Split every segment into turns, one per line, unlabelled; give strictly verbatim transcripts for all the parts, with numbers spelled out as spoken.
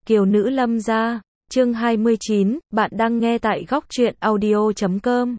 Kiều nữ Lâm gia, chương hai mươi chín, bạn đang nghe tại góc truyện audio chấm com.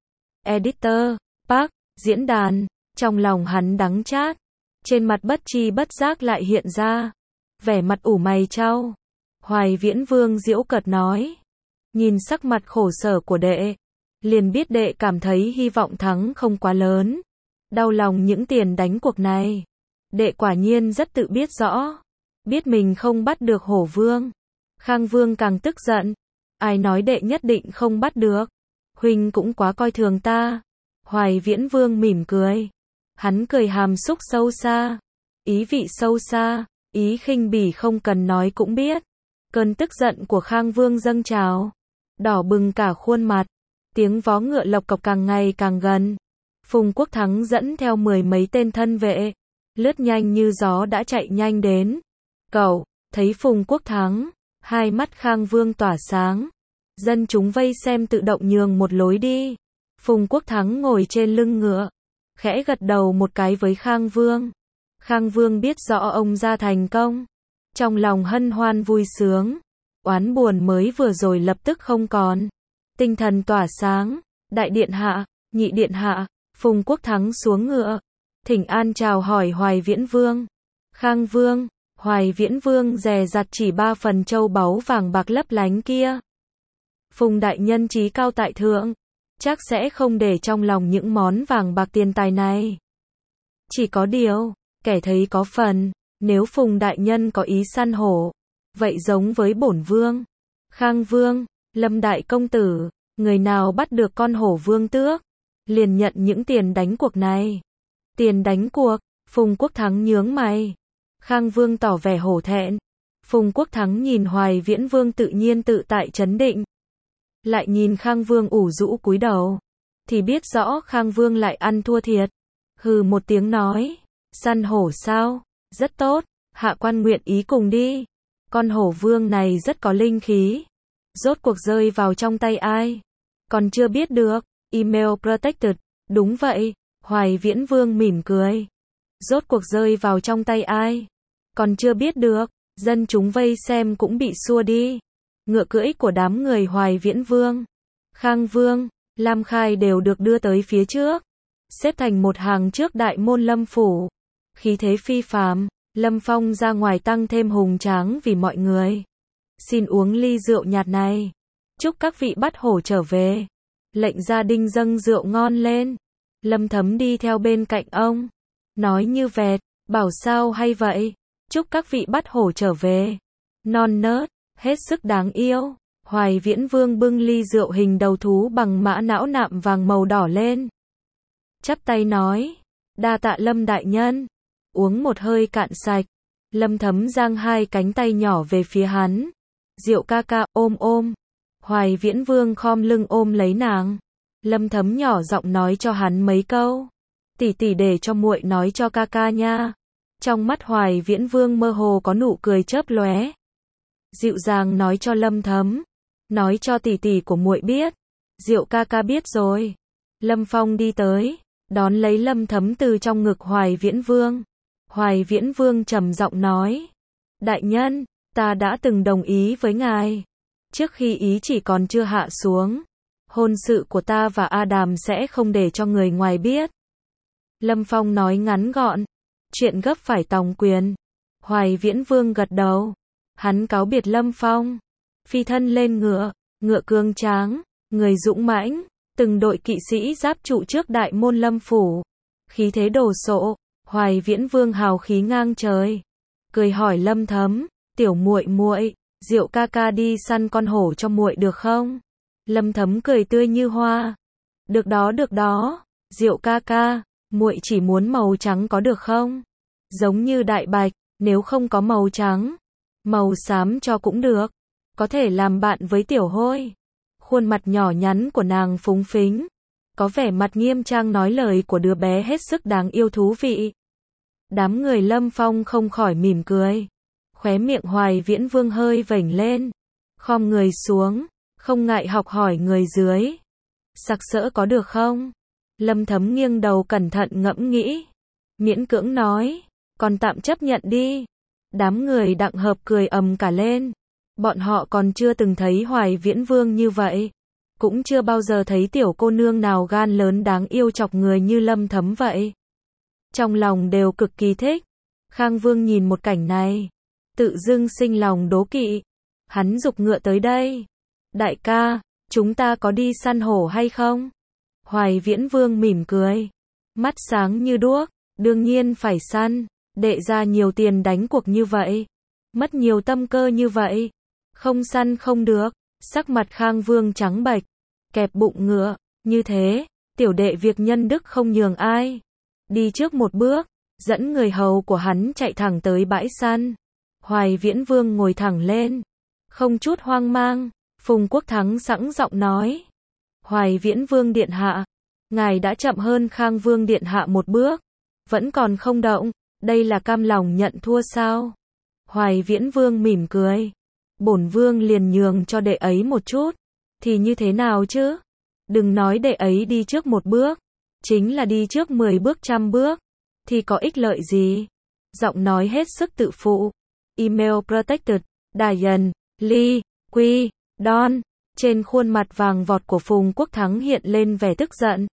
Editor, Park, diễn đàn, trong lòng hắn đắng chát, trên mặt bất chi bất giác lại hiện ra vẻ mặt ủ mày chau. Hoài Viễn Vương giễu cợt nói, nhìn sắc mặt khổ sở của đệ, liền biết đệ cảm thấy hy vọng thắng không quá lớn, đau lòng những tiền đánh cuộc này. Đệ quả nhiên rất tự biết rõ, biết mình không bắt được Hổ Vương. Khang Vương càng tức giận, ai nói đệ nhất định không bắt được, huynh cũng quá coi thường ta. Hoài Viễn Vương mỉm cười, hắn cười hàm xúc sâu xa, ý vị sâu xa, ý khinh bỉ không cần nói cũng biết. Cơn tức giận của Khang Vương dâng trào, đỏ bừng cả khuôn mặt, tiếng vó ngựa lộc cộc càng ngày càng gần. Phùng Quốc Thắng dẫn theo mười mấy tên thân vệ, lướt nhanh như gió đã chạy nhanh đến. Cậu, thấy Phùng Quốc Thắng, hai mắt Khang Vương tỏa sáng. Dân chúng vây xem tự động nhường một lối đi. Phùng Quốc Thắng ngồi trên lưng ngựa, khẽ gật đầu một cái với Khang Vương. Khang Vương biết rõ ông ra thành công, trong lòng hân hoan vui sướng, oán buồn mới vừa rồi lập tức không còn, tinh thần tỏa sáng. Đại điện hạ, nhị điện hạ. Phùng Quốc Thắng xuống ngựa, thỉnh an chào hỏi Hoài Viễn Vương. Khang Vương, Hoài Viễn Vương dè dặt chỉ ba phần châu báu vàng bạc lấp lánh kia. Phùng đại nhân trí cao tại thượng, chắc sẽ không để trong lòng những món vàng bạc tiền tài này. Chỉ có điều, kẻ thấy có phần, nếu Phùng đại nhân có ý săn hổ, vậy giống với bổn vương. Khang Vương, Lâm đại công tử, người nào bắt được con hổ vương tước, liền nhận những tiền đánh cuộc này. Tiền đánh cuộc? Phùng Quốc Thắng nhướng mày. Khang Vương tỏ vẻ hổ thẹn. Phùng Quốc Thắng nhìn Hoài Viễn Vương tự nhiên tự tại trấn định, lại nhìn Khang Vương ủ rũ cúi đầu, thì biết rõ Khang Vương lại ăn thua thiệt. Hừ một tiếng nói, săn hổ sao? Rất tốt, hạ quan nguyện ý cùng đi. Con hổ vương này rất có linh khí. Rốt cuộc rơi vào trong tay ai? Còn chưa biết được. Email protected. Đúng vậy. Hoài Viễn Vương mỉm cười. Rốt cuộc rơi vào trong tay ai? Còn chưa biết được. Dân chúng vây xem cũng bị xua đi. Ngựa cưỡi của đám người Hoài Viễn Vương, Khang Vương, Lam Khai đều được đưa tới phía trước, xếp thành một hàng trước đại môn Lâm phủ. Khí thế phi phàm, Lâm Phong ra ngoài tăng thêm hùng tráng vì mọi người. Xin uống ly rượu nhạt này. Chúc các vị bắt hổ trở về. Lệnh gia đình dâng rượu ngon lên. Lâm Thấm đi theo bên cạnh ông, nói như vẹt, bảo sao hay vậy? Chúc các vị bắt hổ trở về. Non nớt, hết sức đáng yêu. Hoài Viễn Vương bưng ly rượu hình đầu thú bằng mã não nạm vàng màu đỏ lên, chắp tay nói, đa tạ Lâm đại nhân. Uống một hơi cạn sạch, Lâm Thấm giang hai cánh tay nhỏ về phía hắn. Diệu ca ca, ôm ôm. Hoài Viễn Vương khom lưng ôm lấy nàng. Lâm Thấm nhỏ giọng nói cho hắn mấy câu. Tỷ tỷ để cho muội nói cho ca ca nha. Trong mắt Hoài Viễn Vương mơ hồ có nụ cười chớp lóe. Dịu dàng nói cho Lâm Thấm, nói cho tỷ tỷ của muội biết. Diệu ca ca biết rồi. Lâm Phong đi tới, đón lấy Lâm Thấm từ trong ngực Hoài Viễn Vương. Hoài Viễn Vương trầm giọng nói, đại nhân, ta đã từng đồng ý với ngài, trước khi ý chỉ còn chưa hạ xuống, hôn sự của ta và Adam sẽ không để cho người ngoài biết. Lâm Phong nói ngắn gọn, chuyện gấp phải tòng quyền. Hoài Viễn Vương gật đầu, hắn cáo biệt Lâm Phong, phi thân lên ngựa, ngựa cương tráng, người dũng mãnh, từng đội kỵ sĩ giáp trụ trước đại môn Lâm phủ, khí thế đồ sộ. Hoài Viễn Vương hào khí ngang trời, cười hỏi Lâm Thấm, tiểu muội muội, Diệu ca ca đi săn con hổ cho muội được không? Lâm Thấm cười tươi như hoa, được đó được đó, Diệu ca ca, muội chỉ muốn màu trắng có được không? Giống như đại bạch, nếu không có màu trắng, màu xám cho cũng được, có thể làm bạn với tiểu hôi. Khuôn mặt nhỏ nhắn của nàng phúng phính, có vẻ mặt nghiêm trang nói lời của đứa bé hết sức đáng yêu thú vị. Đám người Lâm Phong không khỏi mỉm cười. Khóe miệng Hoài Viễn Vương hơi vểnh lên, khom người xuống, không ngại học hỏi người dưới. Sặc sỡ có được không? Lâm Thấm nghiêng đầu cẩn thận ngẫm nghĩ, miễn cưỡng nói, còn tạm chấp nhận đi. Đám người Đặng Hợp cười ầm cả lên. Bọn họ còn chưa từng thấy Hoài Viễn Vương như vậy. Cũng chưa bao giờ thấy tiểu cô nương nào gan lớn đáng yêu chọc người như Lâm Thấm vậy. Trong lòng đều cực kỳ thích. Khang Vương nhìn một cảnh này, tự dưng sinh lòng đố kỵ. Hắn giục ngựa tới đây. Đại ca, chúng ta có đi săn hổ hay không? Hoài Viễn Vương mỉm cười, mắt sáng như đuốc, đương nhiên phải săn, đệ ra nhiều tiền đánh cuộc như vậy, mất nhiều tâm cơ như vậy, không săn không được. Sắc mặt Khang Vương trắng bệch, kẹp bụng ngựa, như thế, tiểu đệ việc nhân đức không nhường ai. Đi trước một bước, dẫn người hầu của hắn chạy thẳng tới bãi săn. Hoài Viễn Vương ngồi thẳng lên, không chút hoang mang. Phùng Quốc Thắng sẵn giọng nói, Hoài Viễn Vương điện hạ, ngài đã chậm hơn Khang Vương điện hạ một bước, vẫn còn không động, đây là cam lòng nhận thua sao? Hoài Viễn Vương mỉm cười, bổn vương liền nhường cho đệ ấy một chút, thì như thế nào chứ? Đừng nói đệ ấy đi trước một bước, chính là đi trước mười bước trăm bước, thì có ích lợi gì? Giọng nói hết sức tự phụ. Email protected, Diane, Lee, Quy, Don. Trên khuôn mặt vàng vọt của Phùng Quốc Thắng hiện lên vẻ tức giận.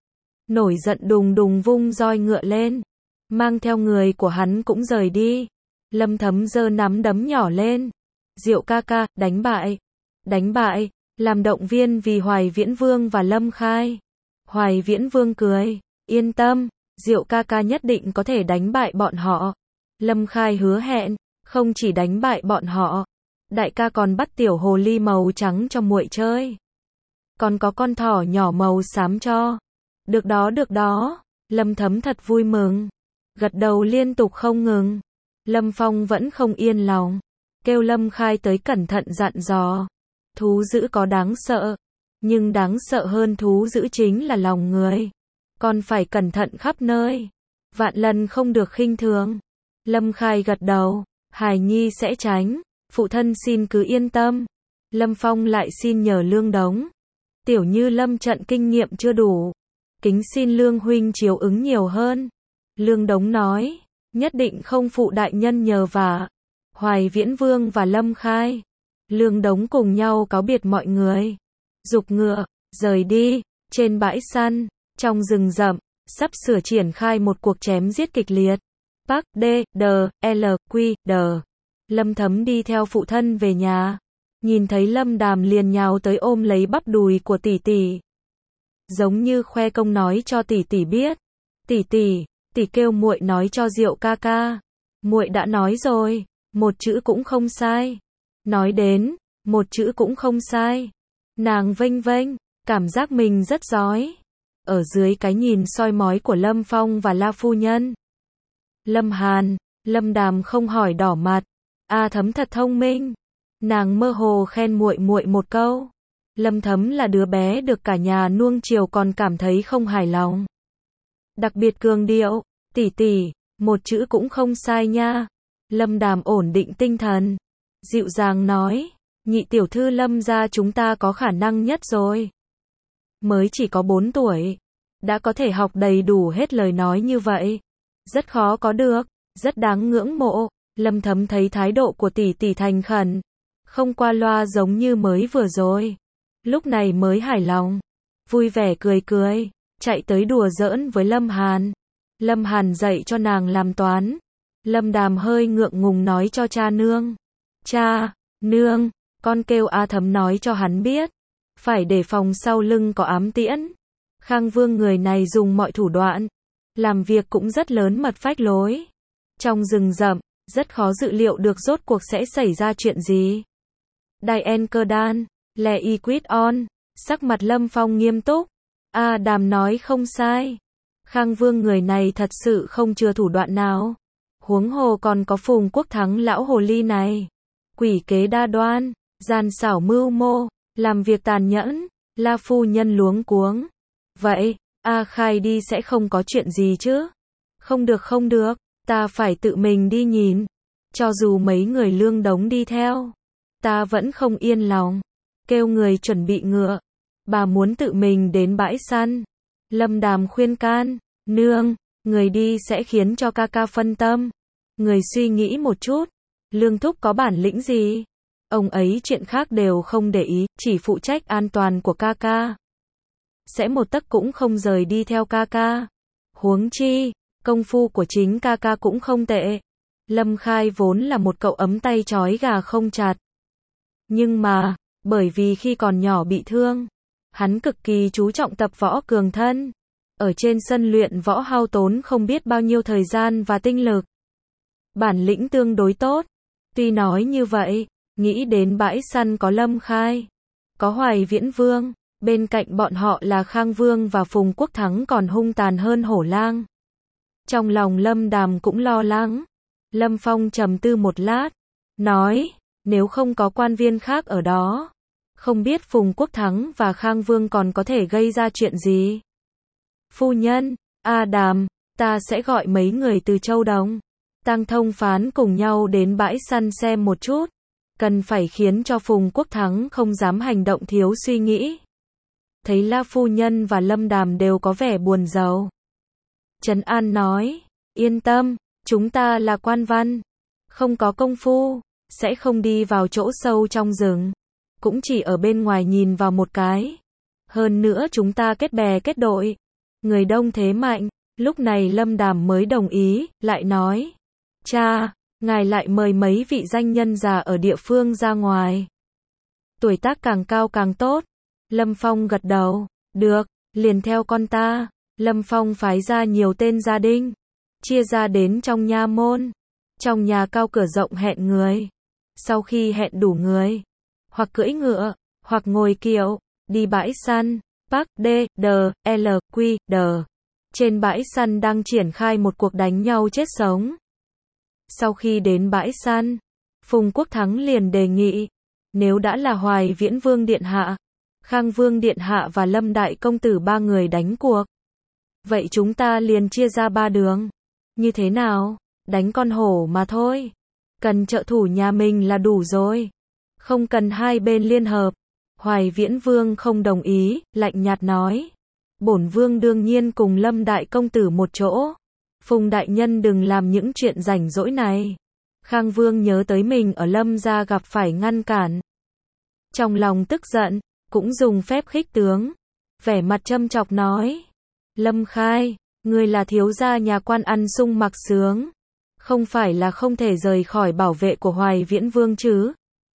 Nổi giận đùng đùng vung roi ngựa lên, mang theo người của hắn cũng rời đi. Lâm Thấm giơ nắm đấm nhỏ lên. Diệu ca ca, đánh bại. Đánh bại, làm động viên vì Hoài Viễn Vương và Lâm Khai. Hoài Viễn Vương cười, yên tâm, Diệu ca ca nhất định có thể đánh bại bọn họ. Lâm Khai hứa hẹn, không chỉ đánh bại bọn họ, đại ca còn bắt tiểu hồ ly màu trắng cho muội chơi. Còn có con thỏ nhỏ màu xám cho. Được đó được đó, Lâm Thấm thật vui mừng, gật đầu liên tục không ngừng. Lâm Phong vẫn không yên lòng, kêu Lâm Khai tới cẩn thận dặn dò. Thú dữ có đáng sợ, nhưng đáng sợ hơn thú dữ chính là lòng người. Còn phải cẩn thận khắp nơi, vạn lần không được khinh thường. Lâm Khai gật đầu, hài nhi sẽ tránh, phụ thân xin cứ yên tâm. Lâm Phong lại xin nhờ Lương Đống. Tiểu Như Lâm trận kinh nghiệm chưa đủ, kính xin Lương huynh chiếu ứng nhiều hơn. Lương Đống nói, nhất định không phụ đại nhân nhờ vả. Hoài Viễn Vương và Lâm Khai, Lương Đống cùng nhau cáo biệt mọi người, giục ngựa, rời đi. Trên bãi săn, trong rừng rậm, sắp sửa triển khai một cuộc chém giết kịch liệt. Park D, D, L, Q, D. Lâm Thấm đi theo phụ thân về nhà, nhìn thấy Lâm Đàm liền nhào tới ôm lấy bắp đùi của tỷ tỷ. Giống như khoe công nói cho tỷ tỷ biết. Tỷ tỷ, tỷ kêu muội nói cho Diệu ca ca. Muội đã nói rồi, một chữ cũng không sai. Nói đến, một chữ cũng không sai. Nàng vênh vênh, cảm giác mình rất giỏi. Ở dưới cái nhìn soi mói của Lâm Phong và La phu nhân. Lâm Hàn, Lâm Đàm không hỏi đỏ mặt. A Thấm thật thông minh. Nàng mơ hồ khen muội muội một câu. Lâm Thấm là đứa bé được cả nhà nuông chiều còn cảm thấy không hài lòng. Đặc biệt cường điệu, tỷ tỷ, một chữ cũng không sai nha. Lâm Đàm ổn định tinh thần, dịu dàng nói, nhị tiểu thư Lâm gia chúng ta có khả năng nhất rồi. Mới chỉ có bốn tuổi, đã có thể học đầy đủ hết lời nói như vậy. Rất khó có được, rất đáng ngưỡng mộ. Lâm Thấm thấy thái độ của tỷ tỷ thành khẩn, không qua loa giống như mới vừa rồi. Lúc này mới hài lòng, vui vẻ cười cười, chạy tới đùa giỡn với Lâm Hàn. Lâm Hàn dạy cho nàng làm toán. Lâm Đàm hơi ngượng ngùng nói cho cha nương. Cha, nương, con kêu A Thấm nói cho hắn biết, phải đề phòng sau lưng có ám tiễn. Khang Vương người này dùng mọi thủ đoạn, làm việc cũng rất lớn mật phách lối. Trong rừng rậm, rất khó dự liệu được rốt cuộc sẽ xảy ra chuyện gì. Diane Cơ Đan, Le Equid On, sắc mặt Lâm Phong nghiêm túc. A Đàm nói không sai. Khang Vương người này thật sự không chừa thủ đoạn nào. Huống hồ còn có Phùng Quốc Thắng lão hồ ly này. Quỷ kế đa đoan, gian xảo mưu mô, làm việc tàn nhẫn. La phu nhân luống cuống. Vậy, A Khai đi sẽ không có chuyện gì chứ? Không được không được, ta phải tự mình đi nhìn. Cho dù mấy người Lương Đống đi theo, ta vẫn không yên lòng. Kêu người chuẩn bị ngựa. Bà muốn tự mình đến bãi săn. Lâm Đàm khuyên can, nương, người đi sẽ khiến cho ca ca phân tâm. Người suy nghĩ một chút, Lương thúc có bản lĩnh gì? Ông ấy chuyện khác đều không để ý, chỉ phụ trách an toàn của ca ca. Sẽ một tấc cũng không rời đi theo ca ca. Huống chi, công phu của chính ca ca cũng không tệ. Lâm Khai vốn là một cậu ấm tay trói gà không chặt. Nhưng mà, bởi vì khi còn nhỏ bị thương, hắn cực kỳ chú trọng tập võ cường thân. Ở trên sân luyện võ hao tốn không biết bao nhiêu thời gian và tinh lực. Bản lĩnh tương đối tốt. Tuy nói như vậy, nghĩ đến bãi săn có Lâm Khai, có Hoài Viễn Vương, bên cạnh bọn họ là Khang Vương và Phùng Quốc Thắng còn hung tàn hơn hổ lang. Trong lòng Lâm Đàm cũng lo lắng. Lâm Phong trầm tư một lát, nói, nếu không có quan viên khác ở đó, không biết Phùng Quốc Thắng và Khang Vương còn có thể gây ra chuyện gì. Phu nhân, A Đàm, ta sẽ gọi mấy người từ Châu Đồng, Tăng Thông Phán cùng nhau đến bãi săn xem một chút. Cần phải khiến cho Phùng Quốc Thắng không dám hành động thiếu suy nghĩ. Thấy La Phu Nhân và Lâm Đàm đều có vẻ buồn rầu. Trấn An nói, yên tâm, chúng ta là quan văn, không có công phu, sẽ không đi vào chỗ sâu trong rừng, cũng chỉ ở bên ngoài nhìn vào một cái. Hơn nữa chúng ta kết bè kết đội, người đông thế mạnh. Lúc này Lâm Đàm mới đồng ý, lại nói, cha, ngài lại mời mấy vị danh nhân già ở địa phương ra ngoài. Tuổi tác càng cao càng tốt. Lâm Phong gật đầu, được, liền theo con ta. Lâm Phong phái ra nhiều tên gia đình, chia ra đến trong nha môn. Trong nhà cao cửa rộng hẹn người. Sau khi hẹn đủ người, hoặc cưỡi ngựa, hoặc ngồi kiệu, đi bãi săn. Park D, D, L, Q, D. Trên bãi săn đang triển khai một cuộc đánh nhau chết sống. Sau khi đến bãi săn, Phùng Quốc Thắng liền đề nghị, nếu đã là Hoài Viễn Vương Điện Hạ, Khang Vương Điện Hạ và Lâm Đại Công Tử ba người đánh cuộc, vậy chúng ta liền chia ra ba đường. Như thế nào? Đánh con hổ mà thôi. Cần trợ thủ nhà mình là đủ rồi. Không cần hai bên liên hợp. Hoài Viễn Vương không đồng ý, lạnh nhạt nói. Bổn Vương đương nhiên cùng Lâm Đại Công Tử một chỗ. Phùng Đại Nhân đừng làm những chuyện rảnh rỗi này. Khang Vương nhớ tới mình ở Lâm gia gặp phải ngăn cản. Trong lòng tức giận, cũng dùng phép khích tướng. Vẻ mặt châm chọc nói. Lâm Khai, ngươi là thiếu gia nhà quan ăn sung mặc sướng. Không phải là không thể rời khỏi bảo vệ của Hoài Viễn Vương chứ.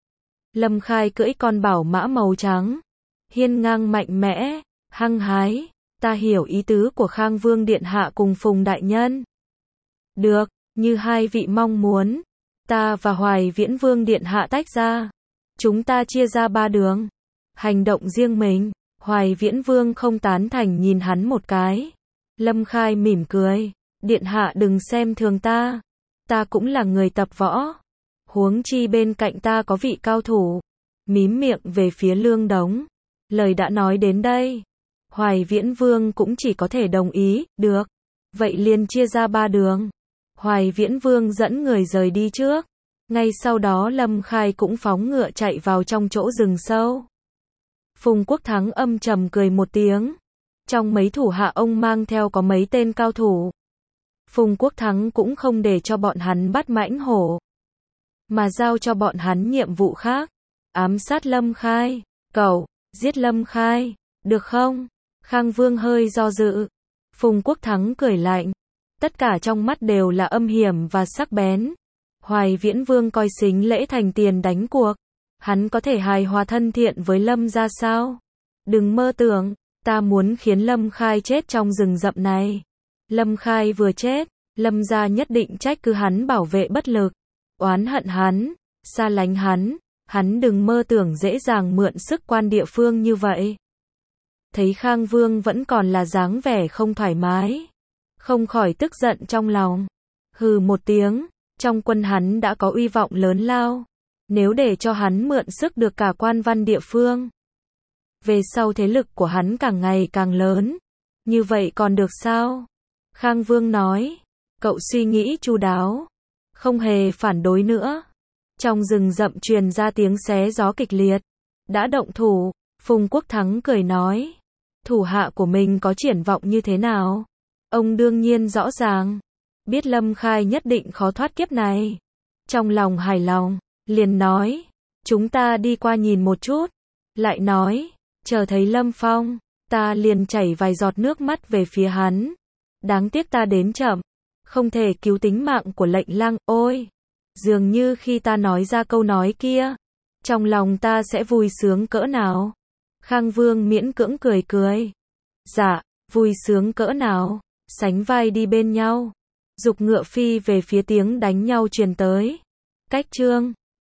Lâm Khai cưỡi con bảo mã màu trắng. Hiên ngang mạnh mẽ, hăng hái. Ta hiểu ý tứ của Khang Vương Điện Hạ cùng Phùng Đại Nhân. Được, như hai vị mong muốn. Ta và Hoài Viễn Vương Điện Hạ tách ra. Chúng ta chia ra ba đường. Hành động riêng mình. Hoài Viễn Vương không tán thành nhìn hắn một cái. Lâm Khai mỉm cười. Điện Hạ đừng xem thường ta. Ta cũng là người tập võ. Huống chi bên cạnh ta có vị cao thủ. Mím miệng về phía Lương Đống. Lời đã nói đến đây. Hoài Viễn Vương cũng chỉ có thể đồng ý, được. Vậy liền chia ra ba đường. Hoài Viễn Vương dẫn người rời đi trước. Ngay sau đó Lâm Khai cũng phóng ngựa chạy vào trong chỗ rừng sâu. Phùng Quốc Thắng âm trầm cười một tiếng. Trong mấy thủ hạ ông mang theo có mấy tên cao thủ. Phùng Quốc Thắng cũng không để cho bọn hắn bắt mãnh hổ, mà giao cho bọn hắn nhiệm vụ khác. Ám sát Lâm Khai. Cậu, giết Lâm Khai, được không? Khang Vương hơi do dự. Phùng Quốc Thắng cười lạnh. Tất cả trong mắt đều là âm hiểm và sắc bén. Hoài Viễn Vương coi xính lễ thành tiền đánh cuộc. Hắn có thể hài hòa thân thiện với Lâm gia sao? Đừng mơ tưởng, ta muốn khiến Lâm Khai chết trong rừng rậm này. Lâm Khai vừa chết, Lâm gia nhất định trách cứ hắn bảo vệ bất lực, oán hận hắn, xa lánh hắn. Hắn đừng mơ tưởng dễ dàng mượn sức quan địa phương như vậy. Thấy Khang Vương vẫn còn là dáng vẻ không thoải mái, không khỏi tức giận trong lòng. Hừ một tiếng, trong quân hắn đã có uy vọng lớn lao. Nếu để cho hắn mượn sức được cả quan văn địa phương, về sau thế lực của hắn càng ngày càng lớn. Như vậy còn được sao? Khang Vương nói, cậu suy nghĩ chu đáo, không hề phản đối nữa. Trong rừng rậm truyền ra tiếng xé gió kịch liệt. Đã động thủ, Phùng Quốc Thắng cười nói. Thủ hạ của mình có triển vọng như thế nào? Ông đương nhiên rõ ràng. Biết Lâm Khai nhất định khó thoát kiếp này. Trong lòng hài lòng, liền nói. chúng ta đi qua nhìn một chút. Lại nói, chờ thấy Lâm Phong, ta liền chảy vài giọt nước mắt về phía hắn. Đáng tiếc ta đến chậm, không thể cứu tính mạng của lệnh lăng, ôi. Dường như khi ta nói ra câu nói kia, trong lòng ta sẽ vui sướng cỡ nào. Khang Vương miễn cưỡng cười cười. Dạ, vui sướng cỡ nào, sánh vai đi bên nhau. Dục ngựa phi về phía tiếng đánh nhau truyền tới. Cách chương